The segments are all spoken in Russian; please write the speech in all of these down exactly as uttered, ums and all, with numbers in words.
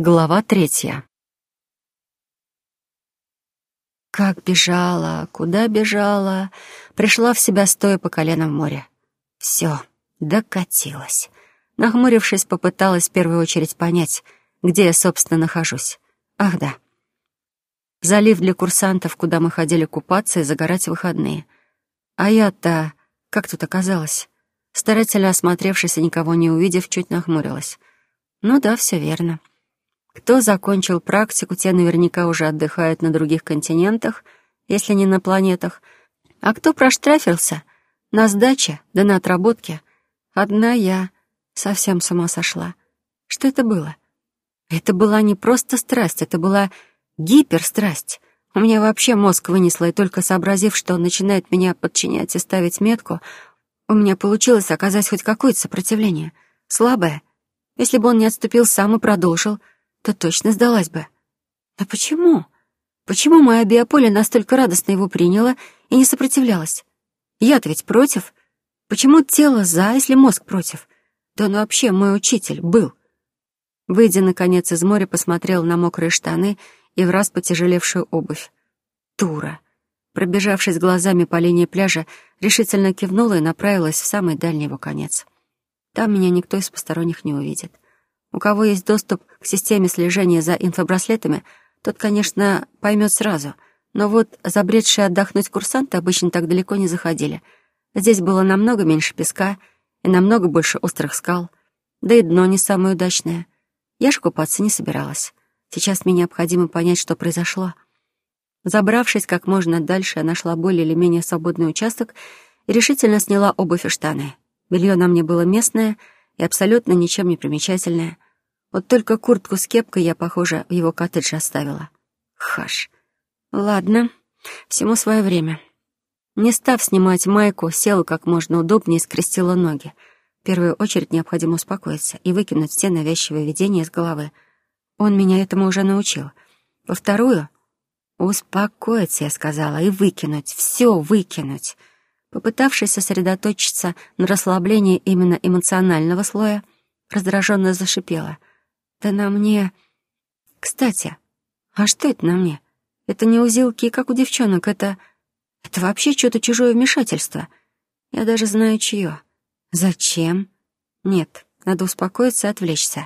Глава третья. Как бежала, куда бежала, пришла в себя, стоя по колено в море. Все, докатилась. Нахмурившись, попыталась в первую очередь понять, где я, собственно, нахожусь. Ах да, залив для курсантов, куда мы ходили купаться и загорать в выходные. А я-то как тут оказалась? Старательно осмотревшись и никого не увидев, чуть нахмурилась. Ну да, все верно. Кто закончил практику, те наверняка уже отдыхают на других континентах, если не на планетах. А кто проштрафился? На сдаче, да на отработке. Одна я совсем с ума сошла. Что это было? Это была не просто страсть, это была гиперстрасть. У меня вообще мозг вынесло, и только сообразив, что он начинает меня подчинять и ставить метку, у меня получилось оказать хоть какое-то сопротивление. Слабое. Если бы он не отступил сам и продолжил, то точно сдалась бы. Но почему? Почему моя биополе настолько радостно его приняла и не сопротивлялась? Я-то ведь против. Почему тело за, если мозг против? Да он вообще мой учитель был. Выйдя, наконец, из моря, посмотрела на мокрые штаны и враз потяжелевшую обувь. Дура. Пробежавшись глазами по линии пляжа, решительно кивнула и направилась в самый дальний его конец. Там меня никто из посторонних не увидит. У кого есть доступ к системе слежения за инфобраслетами, тот, конечно, поймет сразу. Но вот забредшие отдохнуть курсанты обычно так далеко не заходили. Здесь было намного меньше песка и намного больше острых скал. Да и дно не самое удачное. Я же купаться не собиралась. Сейчас мне необходимо понять, что произошло. Забравшись как можно дальше, я нашла более или менее свободный участок и решительно сняла обувь и штаны. Белье на мне было местное и абсолютно ничем не примечательное. Вот только куртку с кепкой я, похоже, в его коттедже оставила. Хаш. Ладно, всему свое время. Не став снимать майку, села как можно удобнее и скрестила ноги. В первую очередь необходимо успокоиться и выкинуть все навязчивые видения из головы. Он меня этому уже научил. Во вторую — успокоиться, я сказала, и выкинуть, все выкинуть. Попытавшись сосредоточиться на расслаблении именно эмоционального слоя, раздраженно зашипела. «Да на мне...» «Кстати, а что это на мне? Это не узелки, как у девчонок, это... Это вообще что-то чужое вмешательство. Я даже знаю, чье. Зачем? Нет, надо успокоиться и отвлечься».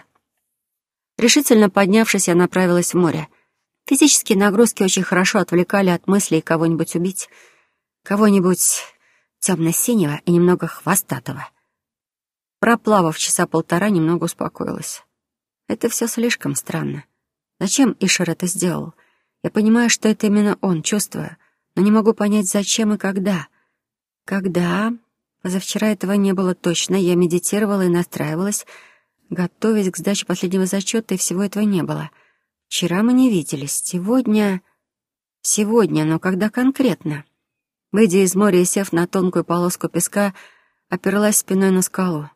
Решительно поднявшись, я направилась в море. Физические нагрузки очень хорошо отвлекали от мыслей кого-нибудь убить, кого-нибудь темно-синего и немного хвостатого. Проплавав часа полтора, немного успокоилась. Это все слишком странно. Зачем Ишер это сделал? Я понимаю, что это именно он, чувствую, но не могу понять, зачем и когда. Когда? Позавчера этого не было точно, я медитировала и настраивалась, готовясь к сдаче последнего зачета, и всего этого не было. Вчера мы не виделись, сегодня... Сегодня, но когда конкретно? Выйдя из моря и сев на тонкую полоску песка, оперлась спиной на скалу.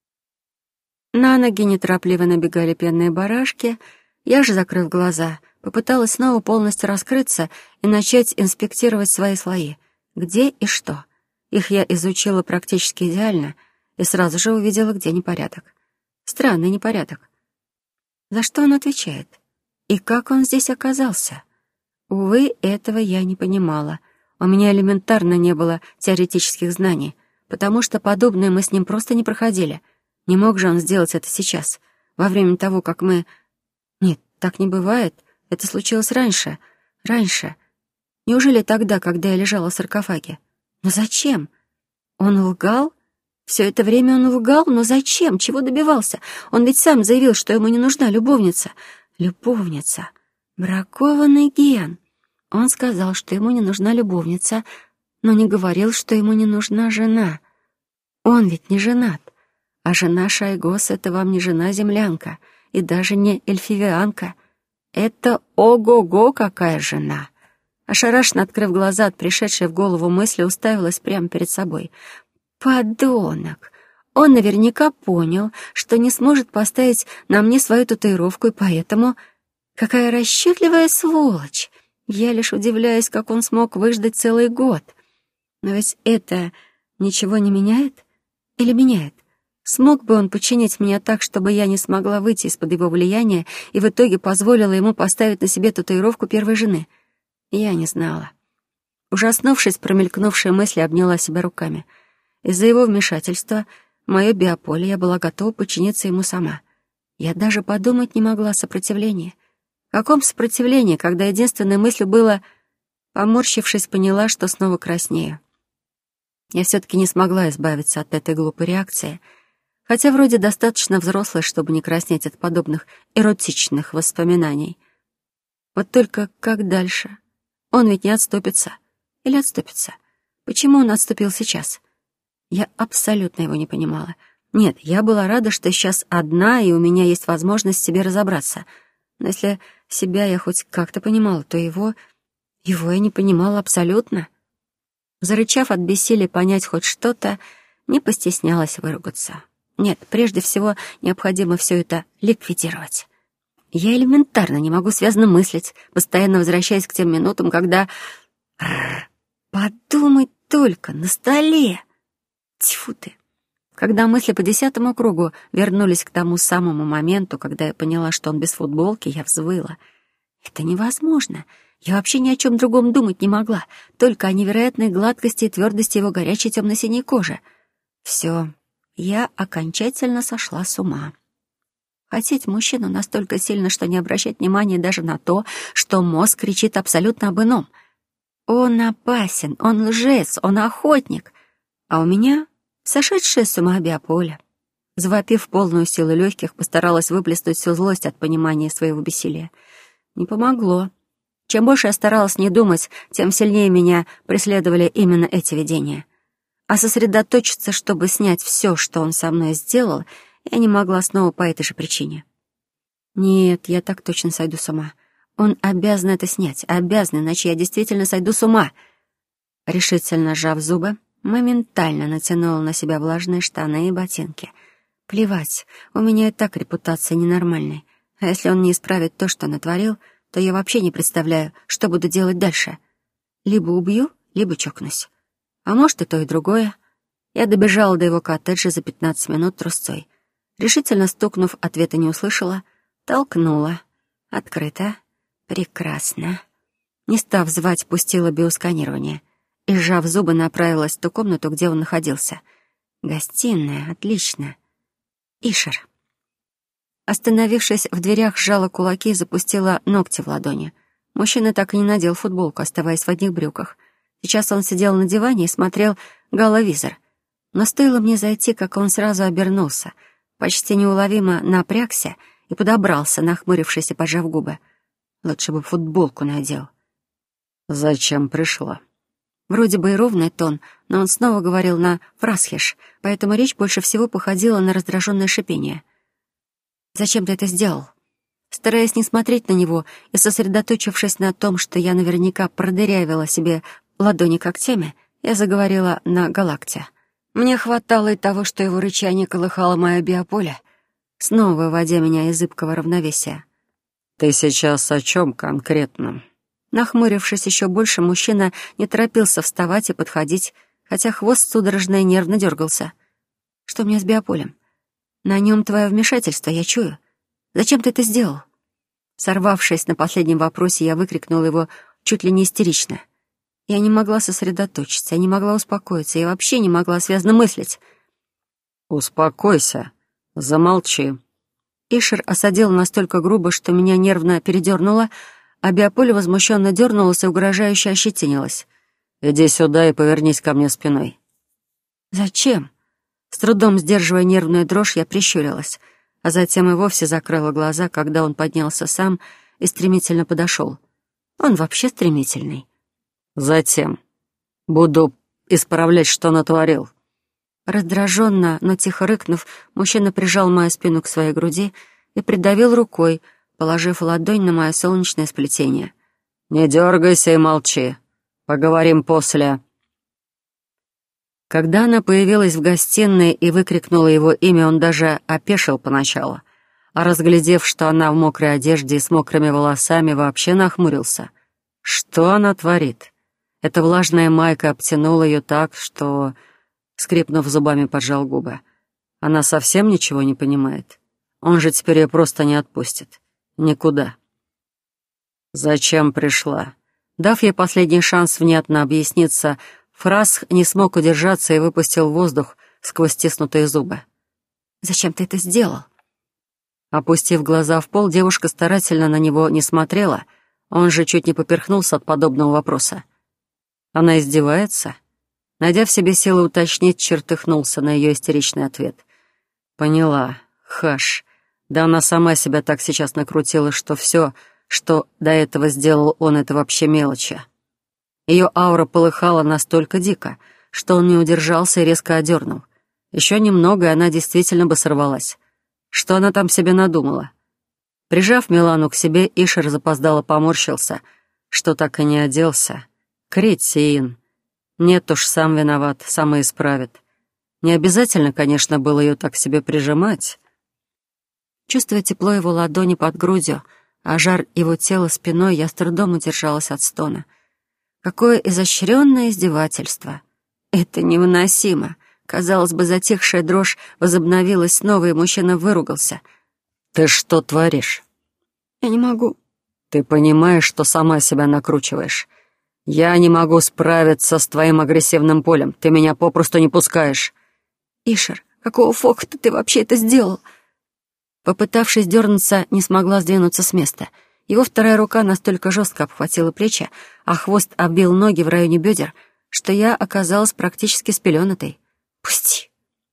На ноги неторопливо набегали пенные барашки. Я же, закрыв глаза, попыталась снова полностью раскрыться и начать инспектировать свои слои. Где и что. Их я изучила практически идеально и сразу же увидела, где непорядок. Странный непорядок. За что он отвечает? И как он здесь оказался? Увы, этого я не понимала. У меня элементарно не было теоретических знаний, потому что подобное мы с ним просто не проходили. Не мог же он сделать это сейчас, во время того, как мы... Нет, так не бывает. Это случилось раньше. Раньше. Неужели тогда, когда я лежала в саркофаге? Но зачем? Он лгал? Все это время он лгал? Но зачем? Чего добивался? Он ведь сам заявил, что ему не нужна любовница. Любовница. Бракованный ген. Он сказал, что ему не нужна любовница, но не говорил, что ему не нужна жена. Он ведь не женат. А жена Шайгос — это вам не жена-землянка и даже не эльфивианка. Это ого-го какая жена! Ошарашенно открыв глаза от пришедшей в голову мысли, уставилась прямо перед собой. Подонок! Он наверняка понял, что не сможет поставить на мне свою татуировку, и поэтому... Какая расчетливая сволочь! Я лишь удивляюсь, как он смог выждать целый год. Но ведь это ничего не меняет? Или меняет? Смог бы он починить меня так, чтобы я не смогла выйти из-под его влияния и в итоге позволила ему поставить на себе татуировку первой жены? Я не знала. Ужаснувшись, промелькнувшие мысли обняла себя руками. Из-за его вмешательства в мое биополе я была готова подчиниться ему сама. Я даже подумать не могла о сопротивлении. В каком сопротивлении, когда единственной мыслью было... Поморщившись, поняла, что снова краснею. Я все-таки не смогла избавиться от этой глупой реакции, хотя вроде достаточно взрослая, чтобы не краснеть от подобных эротичных воспоминаний. Вот только как дальше? Он ведь не отступится. Или отступится? Почему он отступил сейчас? Я абсолютно его не понимала. Нет, я была рада, что сейчас одна, и у меня есть возможность в себе разобраться. Но если себя я хоть как-то понимала, то его... Его я не понимала абсолютно. Зарычав от бессилия понять хоть что-то, не постеснялась выругаться. Нет, прежде всего необходимо все это ликвидировать. Я элементарно не могу связно мыслить, постоянно возвращаясь к тем минутам, когда... Подумай только, на столе! Тьфу ты! Когда мысли по десятому кругу вернулись к тому самому моменту, когда я поняла, что он без футболки, я взвыла. Это невозможно. Я вообще ни о чем другом думать не могла, только о невероятной гладкости и твердости его горячей темно-синей кожи. Все, я окончательно сошла с ума. Хотеть мужчину настолько сильно, что не обращать внимания даже на то, что мозг кричит абсолютно об ином. Он опасен, он лжец, он охотник. А у меня сошедшее с ума биополе. Завопив полную силу легких, постаралась выплеснуть всю злость от понимания своего бессилия. Не помогло. Чем больше я старалась не думать, тем сильнее меня преследовали именно эти видения. А сосредоточиться, чтобы снять все, что он со мной сделал, я не могла снова по этой же причине. Нет, я так точно сойду с ума. Он обязан это снять, обязан, иначе я действительно сойду с ума. Решительно сжав зубы, моментально натянула на себя влажные штаны и ботинки. Плевать, у меня и так репутация ненормальной. А если он не исправит то, что натворил, то я вообще не представляю, что буду делать дальше. Либо убью, либо чокнусь. А может, и то, и другое. Я добежала до его коттеджа за пятнадцать минут трусцой. Решительно стукнув, ответа не услышала. Толкнула. Открыто. Прекрасно. Не став звать, пустила биосканирование. И, сжав зубы, направилась в ту комнату, где он находился. Гостиная. Отлично. Ишер. Остановившись в дверях, сжала кулаки и запустила ногти в ладони. Мужчина так и не надел футболку, оставаясь в одних брюках. Сейчас он сидел на диване и смотрел головизор. Но стоило мне зайти, как он сразу обернулся, почти неуловимо напрягся и подобрался, нахмурившись и поджав губы. Лучше бы футболку надел. «Зачем пришла?» Вроде бы и ровный тон, но он снова говорил на фрасхеш, поэтому речь больше всего походила на раздраженное шипение. «Зачем ты это сделал?» Стараясь не смотреть на него и сосредоточившись на том, что я наверняка продырявила себе ладони когтями, я заговорила на галакте. Мне хватало и того, что его рычание колыхало мое биополе, снова выводя меня из зыбкого равновесия. «Ты сейчас о чем конкретно?» Нахмурившись еще больше, мужчина не торопился вставать и подходить, хотя хвост судорожно и нервно дергался. «Что у меня с биополем? На нем твое вмешательство, я чую. Зачем ты это сделал?» Сорвавшись на последнем вопросе, я выкрикнула его чуть ли не истерично. Я не могла сосредоточиться, я не могла успокоиться, я вообще не могла связно мыслить. «Успокойся, замолчи». Ишер осадил настолько грубо, что меня нервно передернуло, а биополе возмущенно дернулось и угрожающе ощетинилось. «Иди сюда и повернись ко мне спиной». «Зачем?» С трудом сдерживая нервную дрожь, я прищурилась, а затем и вовсе закрыла глаза, когда он поднялся сам и стремительно подошел. Он вообще стремительный. «Затем буду исправлять, что натворил». Раздраженно, но тихо рыкнув, мужчина прижал мою спину к своей груди и придавил рукой, положив ладонь на мое солнечное сплетение. «Не дергайся и молчи. Поговорим после». Когда она появилась в гостиной и выкрикнула его имя, он даже опешил поначалу, а разглядев, что она в мокрой одежде и с мокрыми волосами, вообще нахмурился. Что она творит? Эта влажная майка обтянула ее так, что, скрипнув зубами, поджал губы. Она совсем ничего не понимает. Он же теперь ее просто не отпустит. Никуда. Зачем пришла? Дав ей последний шанс внятно объясниться, Фрасх не смог удержаться и выпустил воздух сквозь стиснутые зубы. «Зачем ты это сделал?» Опустив глаза в пол, девушка старательно на него не смотрела. Он же чуть не поперхнулся от подобного вопроса. Она издевается? Найдя в себе силы уточнить, чертыхнулся на ее истеричный ответ. Поняла. Хаш. Да она сама себя так сейчас накрутила, что все, что до этого сделал он, это вообще мелочи. Ее аура полыхала настолько дико, что он не удержался и резко одернул. Еще немного, и она действительно бы сорвалась. Что она там себе надумала? Прижав Милану к себе, Ишер запоздало поморщился, что так и не оделся. Кретин. Нет уж, сам виноват, сам и исправит. Не обязательно, конечно, было ее так к себе прижимать. Чувствуя тепло его ладони под грудью, а жар его тела спиной, я с трудом удержалась от стона. Какое изощренное издевательство! Это невыносимо! Казалось бы, затихшая дрожь возобновилась снова, и мужчина выругался. «Ты что творишь?» «Я не могу». «Ты понимаешь, что сама себя накручиваешь? Я не могу справиться с твоим агрессивным полем. Ты меня попросту не пускаешь». «Ишер, какого фокта ты вообще это сделал?» Попытавшись дернуться, не смогла сдвинуться с места. Его вторая рука настолько жестко обхватила плечи, а хвост оббил ноги в районе бедер, что я оказалась практически спеленатой. «Пусти!»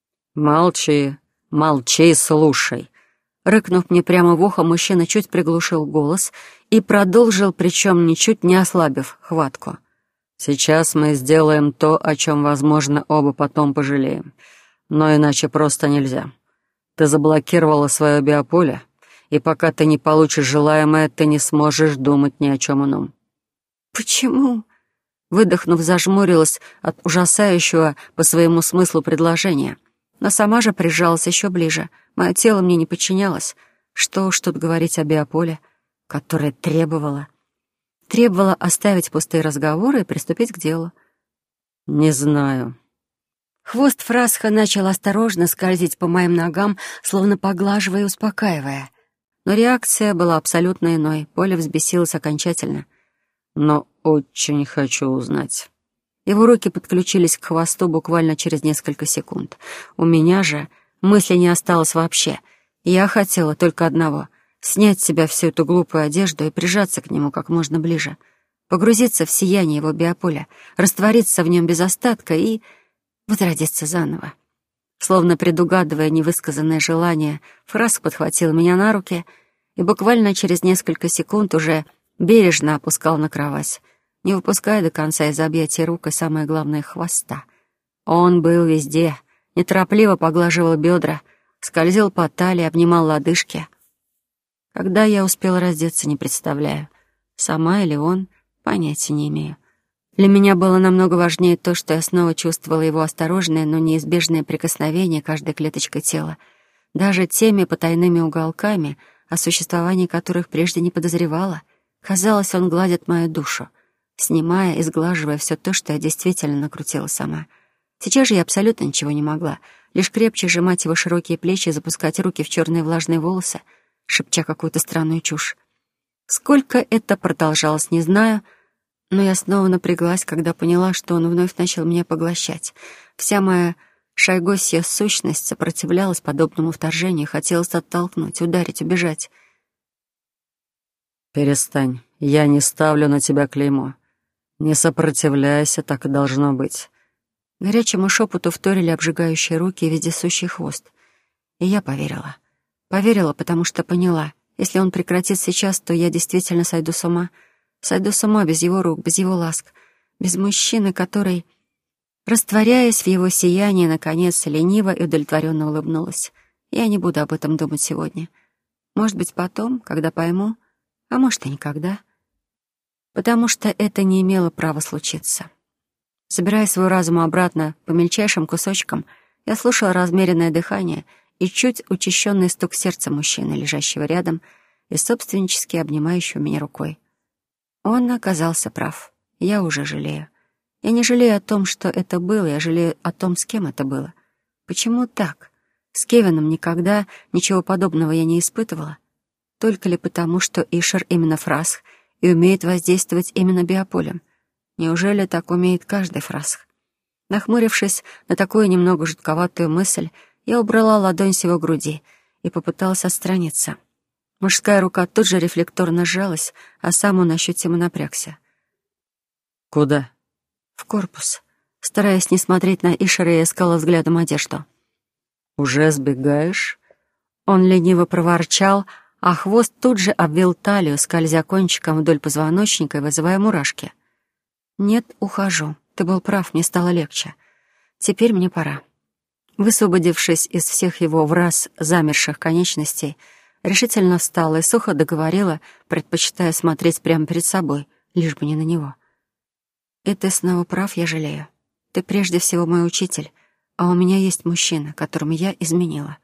«Молчи, молчи и слушай!» Рыкнув мне прямо в ухо, мужчина чуть приглушил голос и продолжил, причем ничуть не ослабив хватку. «Сейчас мы сделаем то, о чем, возможно, оба потом пожалеем. Но иначе просто нельзя. Ты заблокировала свое биополе, и пока ты не получишь желаемое, ты не сможешь думать ни о чем ином». «Почему?» Выдохнув, зажмурилась от ужасающего по своему смыслу предложения. Но сама же прижалась еще ближе. Мое тело мне не подчинялось. Что уж тут говорить о биополе, которое требовало. Требовало оставить пустые разговоры и приступить к делу. «Не знаю». Хвост Фрасха начал осторожно скользить по моим ногам, словно поглаживая и успокаивая. Но реакция была абсолютно иной. Поле взбесилось окончательно. «Но очень хочу узнать». Его руки подключились к хвосту буквально через несколько секунд. У меня же мысли не осталось вообще. Я хотела только одного — снять с себя всю эту глупую одежду и прижаться к нему как можно ближе, погрузиться в сияние его биополя, раствориться в нем без остатка и возродиться заново. Словно предугадывая невысказанное желание, Фраск подхватил меня на руки и буквально через несколько секунд уже бережно опускал на кровать, не выпуская до конца из объятий рук и, самое главное, хвоста. Он был везде, неторопливо поглаживал бедра, скользил по талии, обнимал лодыжки. Когда я успела раздеться, не представляю. Сама или он, понятия не имею. Для меня было намного важнее то, что я снова чувствовала его осторожное, но неизбежное прикосновение каждой клеточкой тела, даже теми потайными уголками, о существовании которых прежде не подозревала. Казалось, он гладит мою душу, снимая и сглаживая все то, что я действительно накрутила сама. Сейчас же я абсолютно ничего не могла, лишь крепче сжимать его широкие плечи и запускать руки в черные влажные волосы, шепча какую-то странную чушь. Сколько это продолжалось, не знаю, но я снова напряглась, когда поняла, что он вновь начал меня поглощать. Вся моя шайгосья сущность сопротивлялась подобному вторжению, хотелось оттолкнуть, ударить, убежать. «Перестань, я не ставлю на тебя клеймо. Не сопротивляйся, так и должно быть». Горячему шепоту вторили обжигающие руки и вездесущий хвост. И я поверила. Поверила, потому что поняла, если он прекратит сейчас, то я действительно сойду с ума. Сойду с ума без его рук, без его ласк, без мужчины, который, растворяясь в его сиянии, наконец, лениво и удовлетворенно улыбнулась. Я не буду об этом думать сегодня. Может быть, потом, когда пойму, а может и никогда. Потому что это не имело права случиться. Собирая свой разум обратно по мельчайшим кусочкам, я слушала размеренное дыхание и чуть учащенный стук сердца мужчины, лежащего рядом и собственнически обнимающего меня рукой. Он оказался прав. Я уже жалею. Я не жалею о том, что это было, я жалею о том, с кем это было. Почему так? С Кевином никогда ничего подобного я не испытывала. Только ли потому, что Ишер именно фрасх и умеет воздействовать именно биополем? Неужели так умеет каждый фрасх? Нахмурившись на такую немного жутковатую мысль, я убрала ладонь с его груди и попыталась отстраниться. Мужская рука тут же рефлекторно сжалась, а сам он ощутимо напрягся. «Куда?» «В корпус». Стараясь не смотреть на Ишера, я искала взглядом одежду. «Уже сбегаешь?» Он лениво проворчал, а хвост тут же обвил талию, скользя кончиком вдоль позвоночника и вызывая мурашки. «Нет, ухожу. Ты был прав, мне стало легче. Теперь мне пора». Высвободившись из всех его враз замерших конечностей, решительно встала и сухо договорила, предпочитая смотреть прямо перед собой, лишь бы не на него. «И ты снова прав, я жалею. Ты прежде всего мой учитель, а у меня есть мужчина, которому я изменила».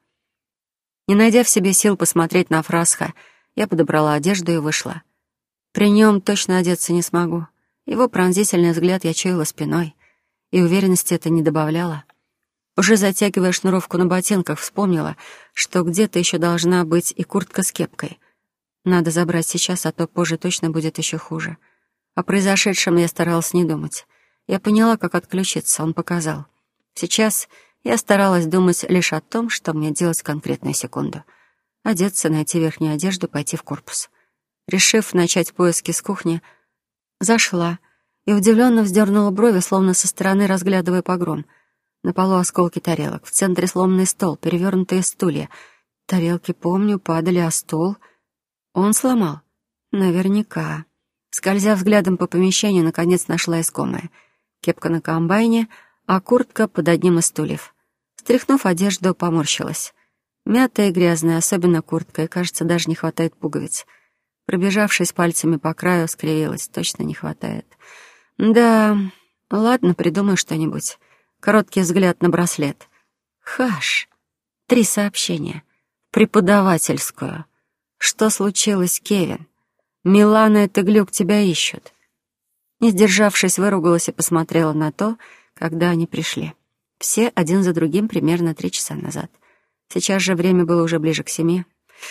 Не найдя в себе сил посмотреть на Фрасха, я подобрала одежду и вышла. При нем точно одеться не смогу. Его пронзительный взгляд я чуяла спиной, и уверенности это не добавляло. Уже затягивая шнуровку на ботинках, вспомнила, что где-то еще должна быть и куртка с кепкой. Надо забрать сейчас, а то позже точно будет еще хуже. О произошедшем я старалась не думать. Я поняла, как отключиться, он показал. Сейчас я старалась думать лишь о том, что мне делать в конкретную секунду. Одеться, найти верхнюю одежду, пойти в корпус. Решив начать поиски с кухни, зашла и удивленно вздернула брови, словно со стороны разглядывая погром. На полу осколки тарелок, в центре сломанный стол, перевернутые стулья. Тарелки, помню, падали, а стол... Он сломал? Наверняка. Скользя взглядом по помещению, наконец нашла искомое. Кепка на комбайне, а куртка под одним из стульев. Стряхнув одежду, поморщилась. Мятая и грязная, особенно куртка, и, кажется, даже не хватает пуговиц. Пробежавшись пальцами по краю, скривилась. Точно не хватает. Да, ладно, придумаю что-нибудь. Короткий взгляд на браслет. Хаш. Три сообщения. Преподавательскую. Что случилось, Кевин? Милана и Теглюк тебя ищут. Не сдержавшись, выругалась и посмотрела на то, когда они пришли. Все один за другим примерно три часа назад. Сейчас же время было уже ближе к семи.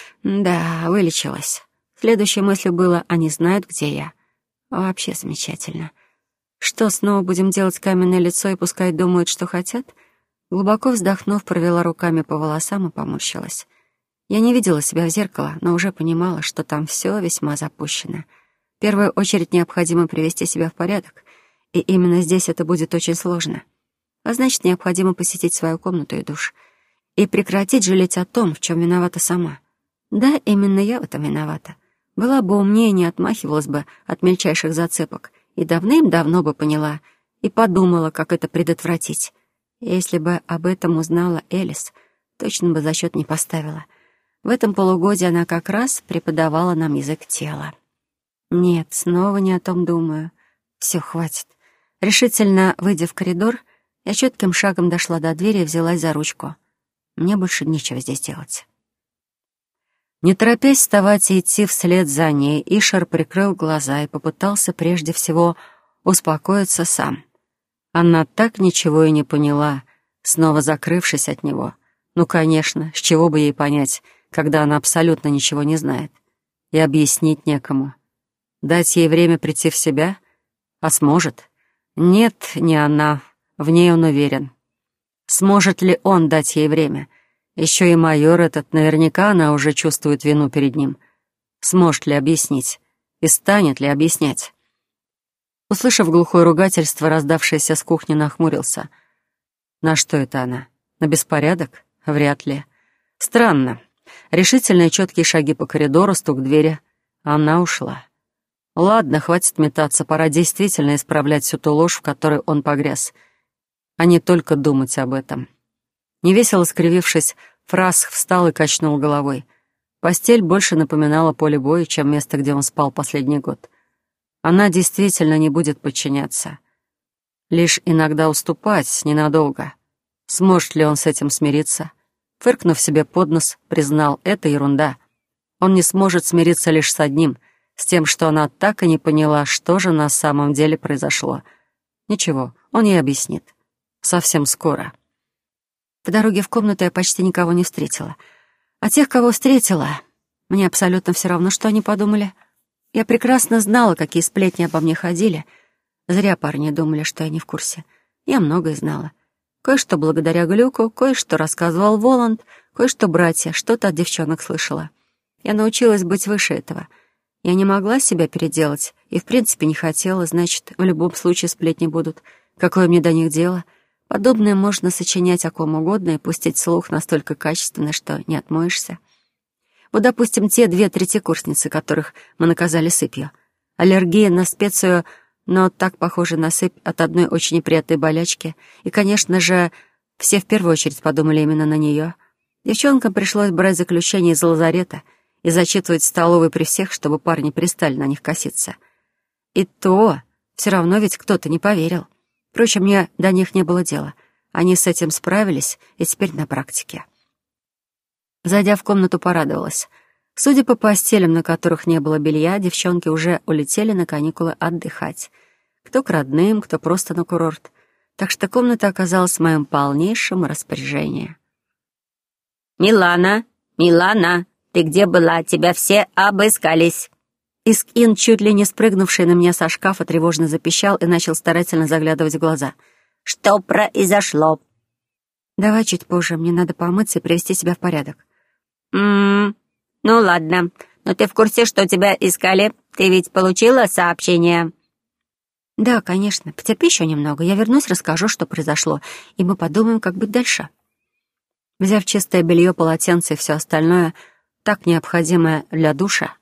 Да, вылечилась. Следующей мыслью было: они знают, где я. Вообще замечательно. Что, снова будем делать каменное лицо и пускай думают, что хотят? Глубоко вздохнув, провела руками по волосам и поморщилась. Я не видела себя в зеркало, но уже понимала, что там все весьма запущено. В первую очередь необходимо привести себя в порядок, и именно здесь это будет очень сложно. А значит, необходимо посетить свою комнату и душ. И прекратить жалеть о том, в чем виновата сама. Да, именно я в этом виновата. Была бы умнее, не отмахивалась бы от мельчайших зацепок, и давным-давно бы поняла и подумала, как это предотвратить. Если бы об этом узнала Элис, точно бы зачет не поставила. В этом полугодии она как раз преподавала нам язык тела. Нет, снова не о том думаю. Все, хватит. Решительно выйдя в коридор, я четким шагом дошла до двери и взялась за ручку. Мне больше нечего здесь делать. Не торопясь вставать и идти вслед за ней, Ишер прикрыл глаза и попытался прежде всего успокоиться сам. Она так ничего и не поняла, снова закрывшись от него. Ну, конечно, с чего бы ей понять, когда она абсолютно ничего не знает. И объяснить некому. Дать ей время прийти в себя? А сможет? Нет, не она. В ней он уверен. Сможет ли он дать ей время? Еще и майор этот, наверняка она уже чувствует вину перед ним. Сможет ли объяснить? И станет ли объяснять? Услышав глухое ругательство, раздавшееся с кухни, нахмурился. На что это она? На беспорядок? Вряд ли. Странно. Решительные четкие шаги по коридору, стук двери. Она ушла. Ладно, хватит метаться, пора действительно исправлять всю ту ложь, в которой он погряз, а не только думать об этом. Невесело скривившись, Фрасх встал и качнул головой. Постель больше напоминала поле боя, чем место, где он спал последний год. Она действительно не будет подчиняться. Лишь иногда уступать, ненадолго. Сможет ли он с этим смириться? Фыркнув себе под нос, признал, это ерунда. Он не сможет смириться лишь с одним, с тем, что она так и не поняла, что же на самом деле произошло. Ничего, он ей объяснит. Совсем скоро. По дороге в комнату я почти никого не встретила. А тех, кого встретила, мне абсолютно все равно, что они подумали. Я прекрасно знала, какие сплетни обо мне ходили. Зря парни думали, что я не в курсе. Я многое знала. Кое-что благодаря Глюку, кое-что рассказывал Воланд, кое-что братья, что-то от девчонок слышала. Я научилась быть выше этого. Я не могла себя переделать и, в принципе, не хотела, значит, в любом случае сплетни будут. Какое мне до них дело? Подобное можно сочинять о ком угодно и пустить слух настолько качественно, что не отмоешься. Вот, допустим, те две третьекурсницы, которых мы наказали сыпью. Аллергия на специю, но так похожа на сыпь от одной очень неприятной болячки. И, конечно же, все в первую очередь подумали именно на нее. Девчонкам пришлось брать заключение из лазарета и зачитывать в столовой при всех, чтобы парни перестали на них коситься. И то все равно ведь кто-то не поверил. Впрочем, мне до них не было дела. Они с этим справились, и теперь на практике. Зайдя в комнату, порадовалась. Судя по постелям, на которых не было белья, девчонки уже улетели на каникулы отдыхать. Кто к родным, кто просто на курорт. Так что комната оказалась в моем полнейшем распоряжении. «Милана, Милана, ты где была? Тебя все обыскались!» Искин, чуть ли не спрыгнувший на меня со шкафа, тревожно запищал и начал старательно заглядывать в глаза. «Что произошло?» «Давай чуть позже, мне надо помыться и привести себя в порядок». «М-м, ну ладно, но ты в курсе, что тебя искали? Ты ведь получила сообщение?» «Да, конечно. Потерпи еще немного. Я вернусь, расскажу, что произошло, и мы подумаем, как быть дальше». Взяв чистое белье, полотенце и все остальное, так необходимое для душа,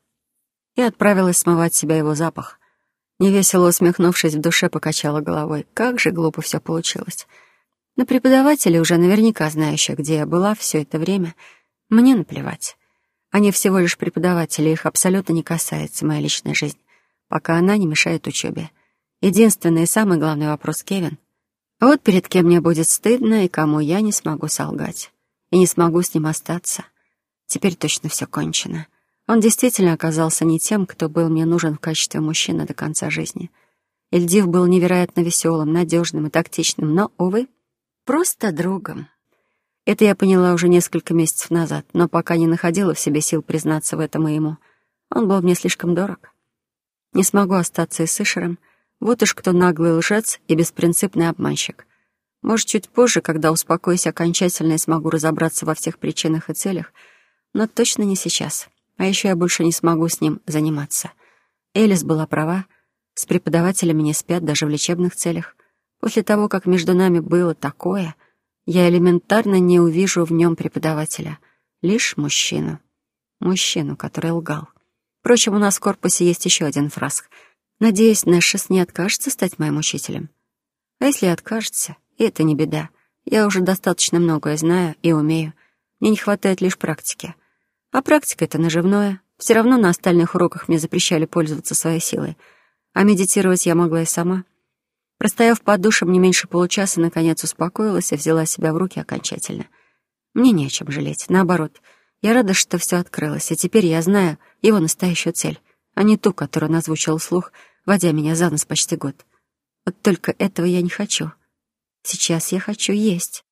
и отправилась смывать с себя его запах. Невесело усмехнувшись, в душе покачала головой. Как же глупо все получилось. На преподавателей, уже наверняка знающих, где я была все это время, мне наплевать. Они всего лишь преподаватели, их абсолютно не касается моя личная жизнь, пока она не мешает учебе. Единственный и самый главный вопрос — Кевин. Вот перед кем мне будет стыдно и кому я не смогу солгать. И не смогу с ним остаться. Теперь точно все кончено. Он действительно оказался не тем, кто был мне нужен в качестве мужчины до конца жизни. Ильдив был невероятно веселым, надежным и тактичным, но, увы, просто другом. Это я поняла уже несколько месяцев назад, но пока не находила в себе сил признаться в этом и ему. Он был мне слишком дорог. Не смогу остаться и с Ишером. Вот уж кто наглый лжец и беспринципный обманщик. Может, чуть позже, когда успокоюсь окончательно и смогу разобраться во всех причинах и целях, но точно не сейчас. А еще я больше не смогу с ним заниматься. Элис была права. С преподавателями не спят даже в лечебных целях. После того, как между нами было такое, я элементарно не увижу в нем преподавателя. Лишь мужчину. Мужчину, который лгал. Впрочем, у нас в корпусе есть еще один фраск. Надеюсь, Нэшес не откажется стать моим учителем. А если откажется, и это не беда. Я уже достаточно многое знаю и умею. Мне не хватает лишь практики. А практика — это наживное. Все равно на остальных уроках мне запрещали пользоваться своей силой. А медитировать я могла и сама. Простояв под душем не меньше получаса, наконец успокоилась и взяла себя в руки окончательно. Мне не о чем жалеть. Наоборот, я рада, что все открылось, и теперь я знаю его настоящую цель, а не ту, которую он озвучил вслух, водя меня за нос почти год. Вот только этого я не хочу. Сейчас я хочу есть.